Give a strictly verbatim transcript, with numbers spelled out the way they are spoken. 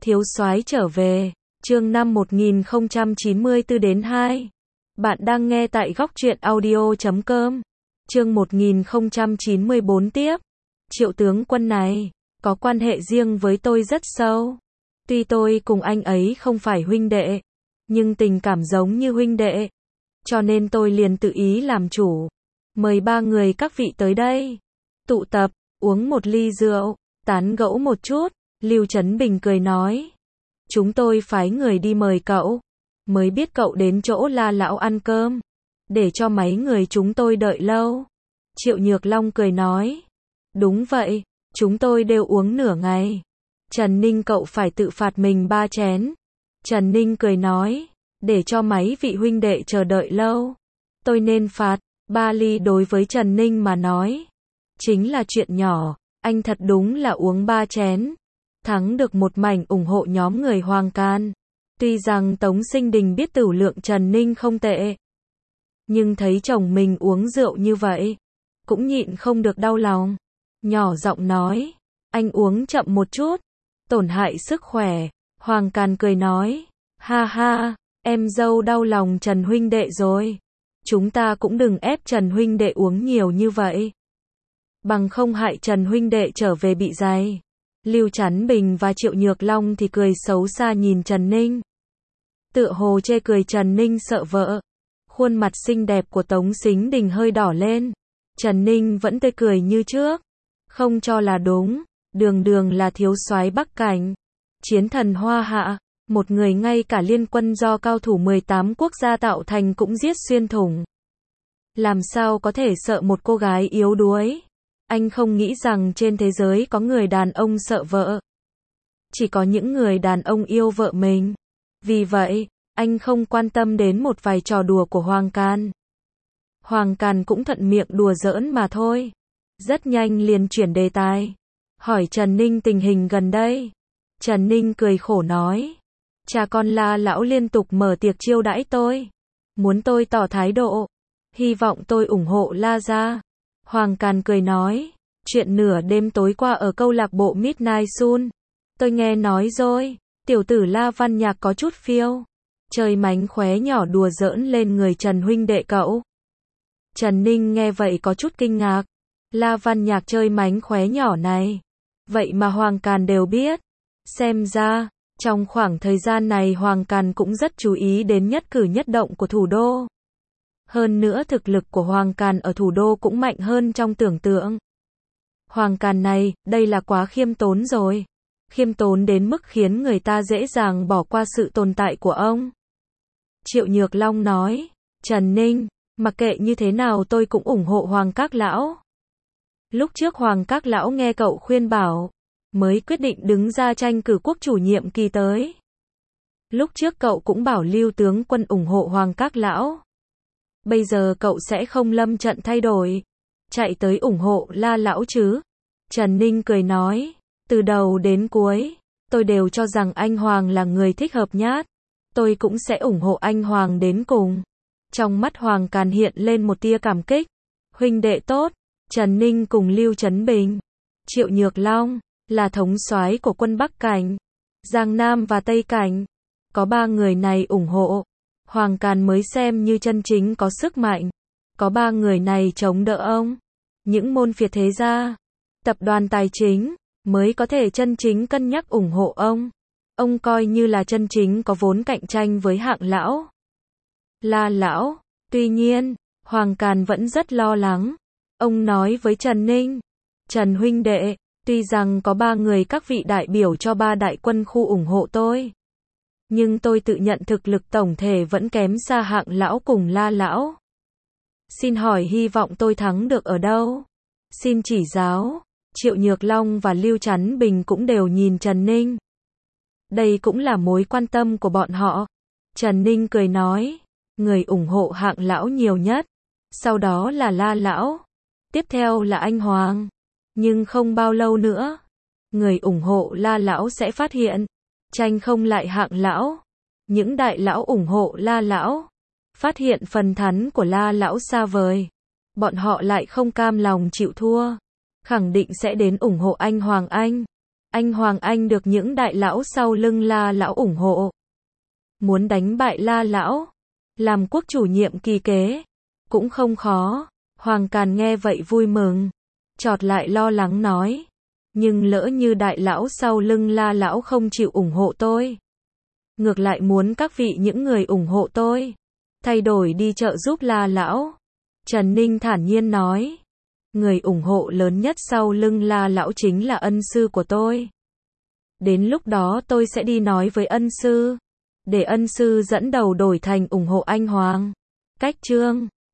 Thiếu soái trở về, chương năm một nghìn không trăm chín mươi tư đến hai. Bạn đang nghe tại góc truyện audio chấm com. Chương một nghìn không trăm chín mươi bốn tiếp. Triệu tướng quân này, có quan hệ riêng với tôi rất sâu. Tuy tôi cùng anh ấy không phải huynh đệ, nhưng tình cảm giống như huynh đệ. Cho nên tôi liền tự ý làm chủ. Mời ba người các vị tới đây. Tụ tập, uống một ly rượu, tán gẫu một chút. Lưu Trấn Bình cười nói. Chúng tôi phái người đi mời cậu. Mới biết cậu đến chỗ La Lão ăn cơm. Để cho mấy người chúng tôi đợi lâu. Triệu Nhược Long cười nói. Đúng vậy, chúng tôi đều uống nửa ngày. Trần Ninh cậu phải tự phạt mình ba chén. Trần Ninh cười nói. Để cho mấy vị huynh đệ chờ đợi lâu. Tôi nên phạt, ba ly đối với Trần Ninh mà nói. Chính là chuyện nhỏ, anh thật đúng là uống ba chén. Thắng được một mảnh ủng hộ nhóm người Hoàng Can. Tuy rằng Tống Sinh Đình biết tửu lượng Trần Ninh không tệ. Nhưng thấy chồng mình uống rượu như vậy. Cũng nhịn không được đau lòng. Nhỏ giọng nói. Anh uống chậm một chút. Tổn hại sức khỏe. Hoàng Can cười nói. Ha ha, em dâu đau lòng Trần huynh đệ rồi. Chúng ta cũng đừng ép Trần huynh đệ uống nhiều như vậy. Bằng không hại Trần huynh đệ trở về bị dày. Lưu Trấn Bình và Triệu Nhược Long thì cười xấu xa nhìn Trần Ninh. Tựa hồ chê cười Trần Ninh sợ vợ. Khuôn mặt xinh đẹp của Tống Sính Đình hơi đỏ lên. Trần Ninh vẫn tươi cười như trước. Không cho là đúng. Đường đường là thiếu soái Bắc Cảnh. Chiến thần Hoa Hạ. Một người ngay cả liên quân do cao thủ mười tám quốc gia tạo thành cũng giết xuyên thủng. Làm sao có thể sợ một cô gái yếu đuối? Anh không nghĩ rằng trên thế giới có người đàn ông sợ vợ. Chỉ có những người đàn ông yêu vợ mình. Vì vậy, anh không quan tâm đến một vài trò đùa của Hoàng Can. Hoàng Can cũng thuận miệng đùa giỡn mà thôi. Rất nhanh liền chuyển đề tài. Hỏi Trần Ninh tình hình gần đây. Trần Ninh cười khổ nói. Cha con La Lão liên tục mở tiệc chiêu đãi tôi. Muốn tôi tỏ thái độ. Hy vọng tôi ủng hộ La gia. Hoàng Can cười nói. Chuyện nửa đêm tối qua ở câu lạc bộ Midnight Sun. Tôi nghe nói rồi. Tiểu tử La Văn Nhạc có chút phiêu. Chơi mánh khóe nhỏ đùa giỡn lên người Trần huynh đệ cậu. Trần Ninh nghe vậy có chút kinh ngạc. La Văn Nhạc chơi mánh khóe nhỏ này. Vậy mà Hoàng Can đều biết. Xem ra, trong khoảng thời gian này Hoàng Can cũng rất chú ý đến nhất cử nhất động của thủ đô. Hơn nữa thực lực của Hoàng Can ở thủ đô cũng mạnh hơn trong tưởng tượng. Hoàng Can này, đây là quá khiêm tốn rồi. Khiêm tốn đến mức khiến người ta dễ dàng bỏ qua sự tồn tại của ông. Triệu Nhược Long nói, Trần Ninh, mặc kệ như thế nào tôi cũng ủng hộ Hoàng Các Lão. Lúc trước Hoàng Các Lão nghe cậu khuyên bảo, mới quyết định đứng ra tranh cử quốc chủ nhiệm kỳ tới. Lúc trước cậu cũng bảo Lưu tướng quân ủng hộ Hoàng Các Lão. Bây giờ cậu sẽ không lâm trận thay đổi, chạy tới ủng hộ La Lão chứ? Trần Ninh cười nói, từ đầu đến cuối, tôi đều cho rằng anh Hoàng là người thích hợp nhất. Tôi cũng sẽ ủng hộ anh Hoàng đến cùng. Trong mắt Hoàng Can hiện lên một tia cảm kích. Huynh đệ tốt, Trần Ninh cùng Lưu Trấn Bình, Triệu Nhược Long, là thống soái của quân Bắc Cảnh, Giang Nam và Tây Cảnh. Có ba người này ủng hộ. Hoàng Can mới xem như chân chính có sức mạnh. Có ba người này chống đỡ ông. Những môn phiệt thế gia, tập đoàn tài chính, mới có thể chân chính cân nhắc ủng hộ ông. Ông coi như là chân chính có vốn cạnh tranh với Hạng Lão, La Lão. Tuy nhiên, Hoàng Can vẫn rất lo lắng. Ông nói với Trần Ninh, Trần huynh đệ, tuy rằng có ba người các vị đại biểu cho ba đại quân khu ủng hộ tôi. Nhưng tôi tự nhận thực lực tổng thể vẫn kém xa Hạng Lão cùng La Lão. Xin hỏi hy vọng tôi thắng được ở đâu? Xin chỉ giáo. Triệu Nhược Long và Lưu Trấn Bình cũng đều nhìn Trần Ninh. Đây cũng là mối quan tâm của bọn họ. Trần Ninh cười nói, người ủng hộ Hạng Lão nhiều nhất. Sau đó là La Lão. Tiếp theo là anh Hoàng. Nhưng không bao lâu nữa, người ủng hộ La Lão sẽ phát hiện, tranh không lại Hạng Lão. Những đại lão ủng hộ La Lão, phát hiện phần thắng của La Lão xa vời. Bọn họ lại không cam lòng chịu thua. Khẳng định sẽ đến ủng hộ anh Hoàng Anh. Anh Hoàng Anh được những đại lão sau lưng La lão ủng hộ. Muốn đánh bại La lão, làm quốc chủ nhiệm kỳ kế, cũng không khó. Hoàng Càn nghe vậy vui mừng, chợt lại lo lắng nói, nhưng lỡ như đại lão sau lưng La lão không chịu ủng hộ tôi, ngược lại muốn các vị những người ủng hộ tôi thay đổi đi trợ giúp La lão. Trần Ninh thản nhiên nói, người ủng hộ lớn nhất sau lưng La lão chính là ân sư của tôi. Đến lúc đó tôi sẽ đi nói với ân sư, để ân sư dẫn đầu đổi thành ủng hộ anh Hoàng. Cách chương